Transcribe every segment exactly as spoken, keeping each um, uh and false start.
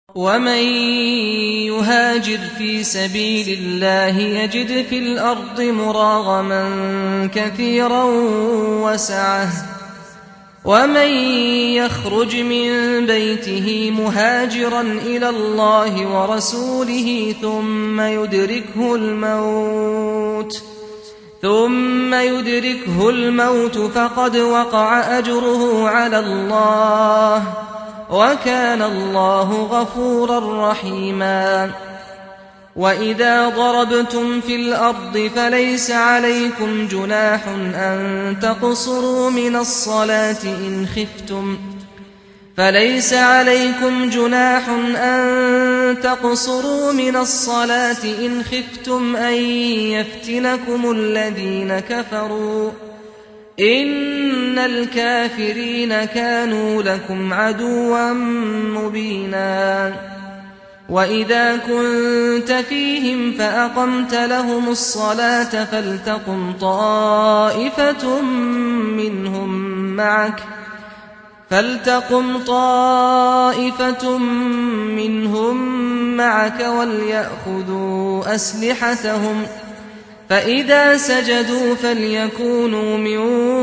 ومن يهاجر في سبيل الله يجد في الأرض مراغما كثيرا وسعة ومن يخرج من بيته مهاجرا إلى الله ورسوله ثم يدركه الموت ثم يدركه الموت فقد وقع أجره على الله وكان الله غفورا رحيما. وإذا ضربتم في الأرض فليس عليكم جناح أن تقصروا من الصلاة إن خفتم فليس عليكم جناح أن تقصروا من الصلاة إن خفتم أن يفتنكم الذين كفروا إن الكافرين كانوا لكم عدوا مبينا. وإذا كنت فيهم فأقمت لهم الصلاة فلتقم طائفة منهم معك فلتقم طائفة منهم معك وليأخذوا أسلحتهم فإذا سجدوا فليكونوا من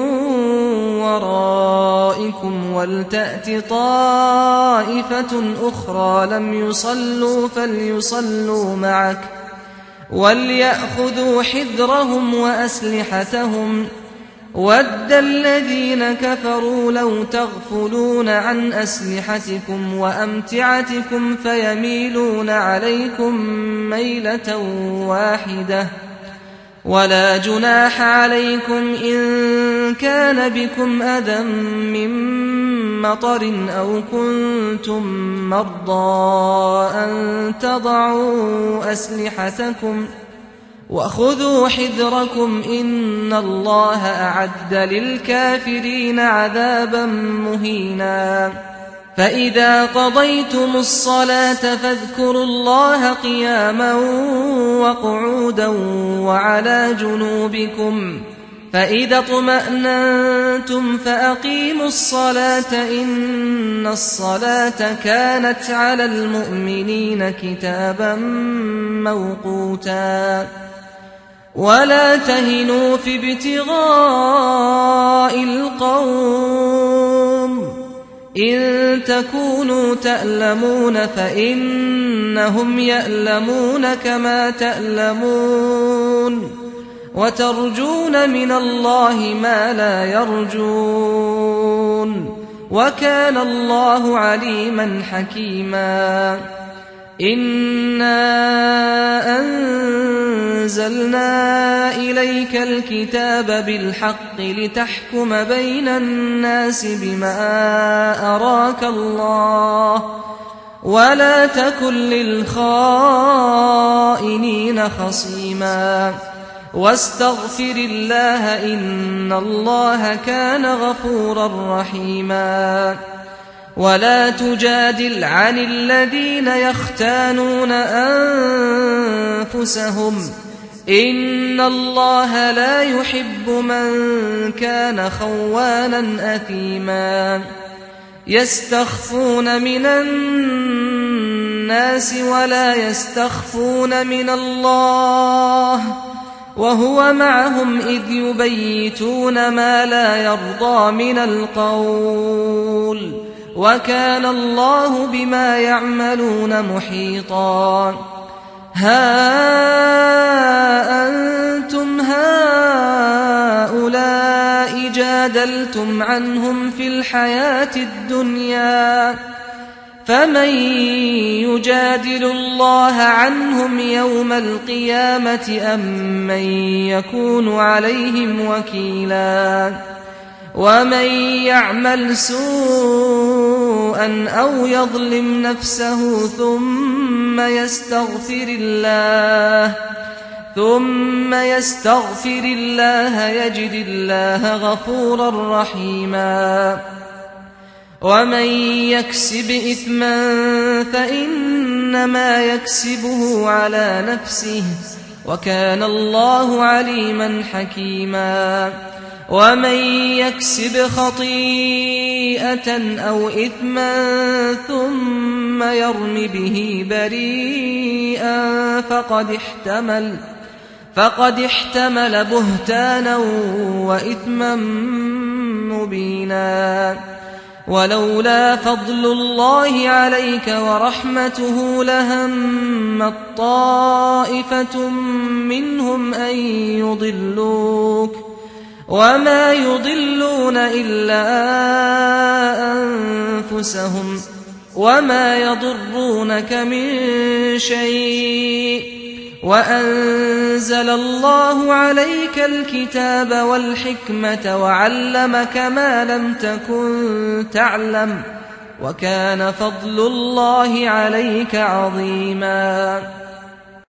ورائكم ولتأت طائفة أخرى لم يصلوا فليصلوا معك وليأخذوا حذرهم وأسلحتهم ود الذين كفروا لو تغفلون عن أسلحتكم وأمتعتكم فيميلون عليكم ميلة واحدة ولا جناح عليكم إن كان بكم أذى من مطر أو كنتم مرضى أن تضعوا أسلحتكم وخذوا حذركم إن الله أعد للكافرين عذابا مهينا. فإذا قضيتم الصلاة فاذكروا الله قياما وقعودا وعلى جنوبكم فإذا اطمأننتم فأقيموا الصلاة إن الصلاة كانت على المؤمنين كتابا موقوتا. ولا تهنوا في ابتغاء القوم إن تكونوا تألمون فإنهم يألمون كما تألمون وترجون من الله ما لا يرجون وكان الله عليما حكيما. إنا أنزلنا إليك الكتاب بالحق لتحكم بين الناس بما أراك الله ولا تكن للخائنين خصيما واستغفر الله إن الله كان غفورا رحيما. ولا تجادل عن الذين يختانون أنفسهم إن الله لا يحب من كان خوانا أثيما. يستخفون من الناس ولا يستخفون من الله وهو معهم إذ يبيتون ما لا يرضى من القول وكان الله بما يعملون محيطا. ها أنتم هؤلاء جادلتم عنهم في الحياة الدنيا فمن يجادل الله عنهم يوم القيامة أم من يكون عليهم وكيلا. ومن يعمل سوءا أو يظلم نفسه ثم يستغفر الله ثم يستغفر الله يجد الله غفورا رحيما. ومن يكسب إثما فإنما يكسبه على نفسه وكان الله عليما حكيما. ومن يكسب خطيئة أو إثما ثم ثم يرم به بريئا فقد احتمل فقد احتمل بهتانا وإثما مبينا ولولا فضل الله عليك ورحمته لهمت طائفة منهم أن يضلوك وما يضلون إلا أنفسهم وما يضرونك من شيء وأنزل الله عليك الكتاب والحكمة وعلمك ما لم تكن تعلم وكان فضل الله عليك عظيما